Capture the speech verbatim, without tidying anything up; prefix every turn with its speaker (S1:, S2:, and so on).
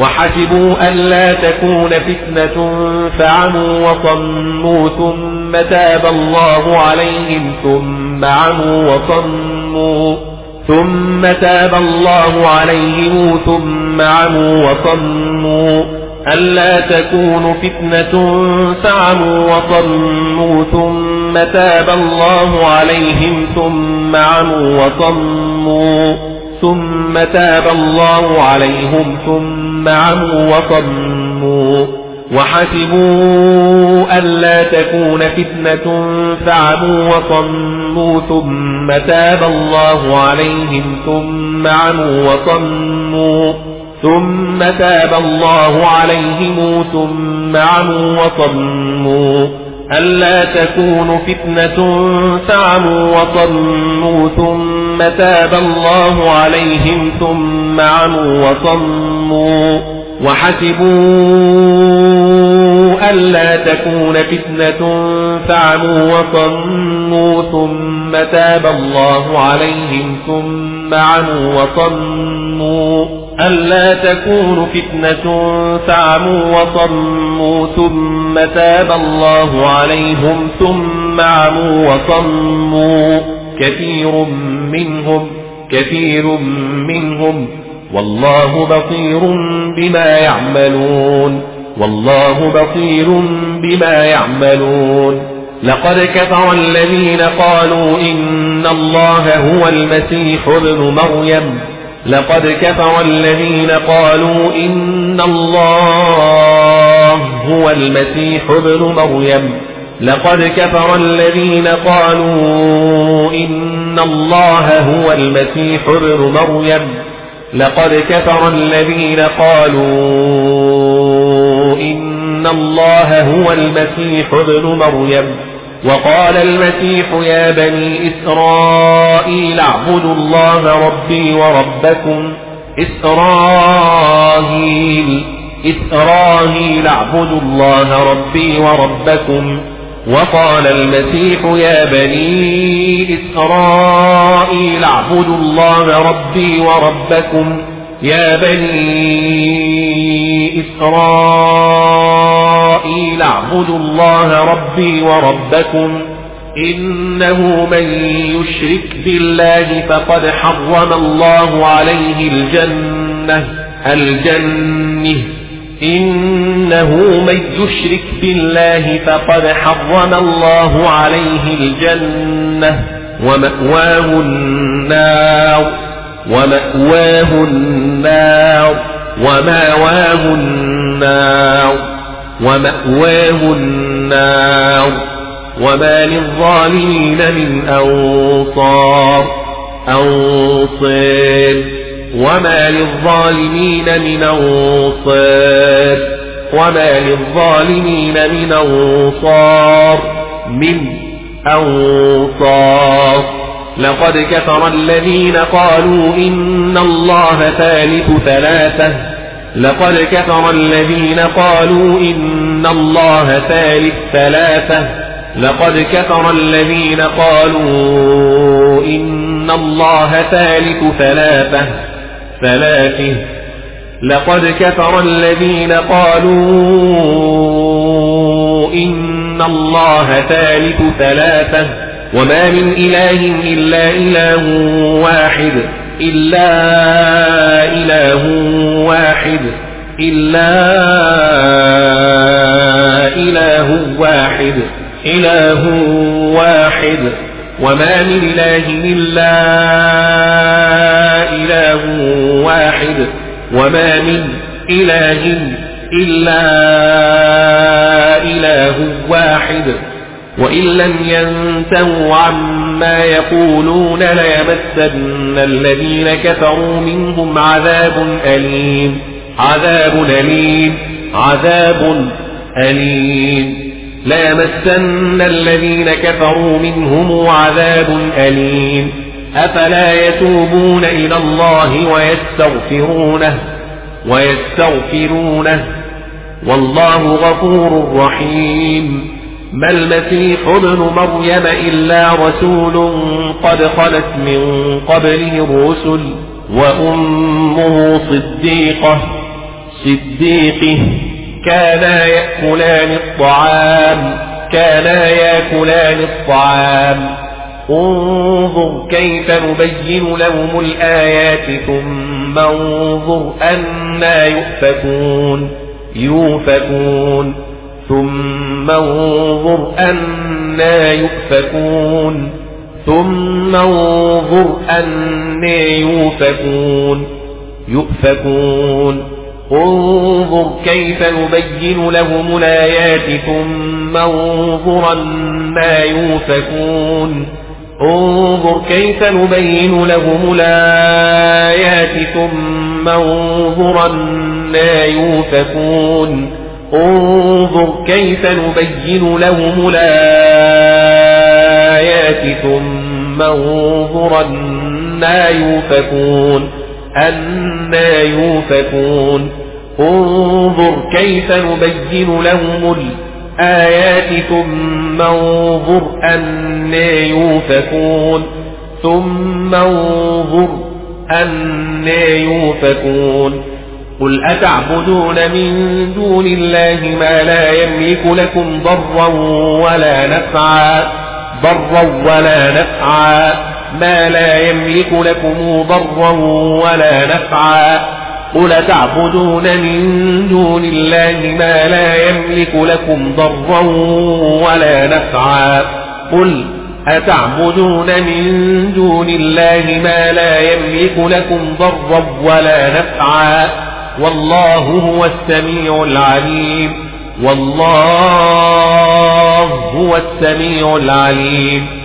S1: وحسبوا ألا تكون فتنة فعموا وصموا ثم تاب الله عليهم ثم عموا وصموا ثم تاب الله عليهم ثم عموا وصموا ألا تكون فتنة فعموا وصموا ثم تاب الله عليهم ثم عموا وصموا ثم تاب الله عليهم ثم عموا وصموا وحسبوا ألا تكون فتنة فعموا وصموا ثم تاب الله عليهم ثم عموا وصموا ثم تاب الله عليهم ثم عموا وصموا ألا تكون فتنة فعموا وصموا ثم تاب الله عليهم ثم عموا وصموا وحسبوا ألا تكون فتنة فعموا وصموا ثم تاب الله عليهم ثم عموا وصموا ألا تكون فتنة فعموا وصموا ثم تاب الله عليهم ثم عموا وصموا كثير منهم كثير منهم والله بصير بما يعملون والله بصير بما يعملون لقد كفر الذين قالوا إن الله هو المسيح ابن مريم لقد كفر الذين قالوا إن الله هو المسيح ابن مريم لقد كفر الذين قالوا إن الله هو المسيح ابن مريم لقد كفر الذين قالوا إن الله هو المسيح ابن مريم وقال المسيح يا بني إسرائيل اعبدوا الله ربي وربكم إسرائيل إسرائيل اعبدوا الله ربي وربكم وقال المسيح يا بني إسرائيل اعبدوا الله ربي وربكم يا بني إسرائيل اعبدوا الله ربي وربكم إنه من يشرك بالله فقد حرم الله عليه الجنة الجنة إنه من يشرك بالله فقد حرم الله عليه الجنة ومأواه النار ومأواه النار ومأواه النار ومأواه النار وما للظالمين من أنصار أنصار وما للظالمين من أنصار وما للظالمين من أنصار من أنصار لقد كفر الذين قالوا إن الله ثالث ثلاثة لقد كفر الذين قالوا إن الله ثالث ثلاثة لقد كفر الذين قالوا إن الله ثالث ثلاثة ثلاثه لقد كفر الذين قالوا إن الله ثالث ثلاثة وما من إله إلا إله واحد إلا إله واحد إلا إله واحد إله واحد وما من إله إلا إله واحد وما من إله إلا إله واحد وإن لم ينتهوا عما يقولون ليمسن الذين كفروا منهم عذاب أليم عذاب أليم عذاب أليم ليمسن الذين كفروا منهم عذاب أليم أفلا يتوبون إلى الله ويستغفرونه ويستغفرونه والله غفور رحيم ما المسيح ابن مريم إلا رسول قد خلت من قبله الرسل وأمه صديقة صديقه كانا يأكلان الطعام كانا يأكلان الطعام انظر كيف نبين لهم الآيات ثم انظر أنا يؤفكون يؤفكون ثم انظر أنا يؤفكون ثم انظر أنا يؤفكون يؤفكون انظر كيف نبين لهم الآيات ثم انظر أنا يؤفكون انظر كيف نبين لهم الآيات ثم انظر أنا يؤفكون انظر كيف نبين لهم الآيات ثم انظر أنا يؤفكون أنا يؤفكون انظر كيف نبين لهم الآيات ثم انظر أنا يؤفكون ثم انظر أنا يؤفكون قل أتعبدون من دون الله ما لا يملك لكم ضرا ولا نفعا ضرا ولا نفعا ما لا يملك لكم ضرا ولا نفعا قل أتعبدون من دون الله ما لا يملك لكم ضرا ولا نفعا قل أتعبدون من دون الله ما لا يملك لكم ضرا ولا نفعا والله هو السميع العليم والله هو السميع العليم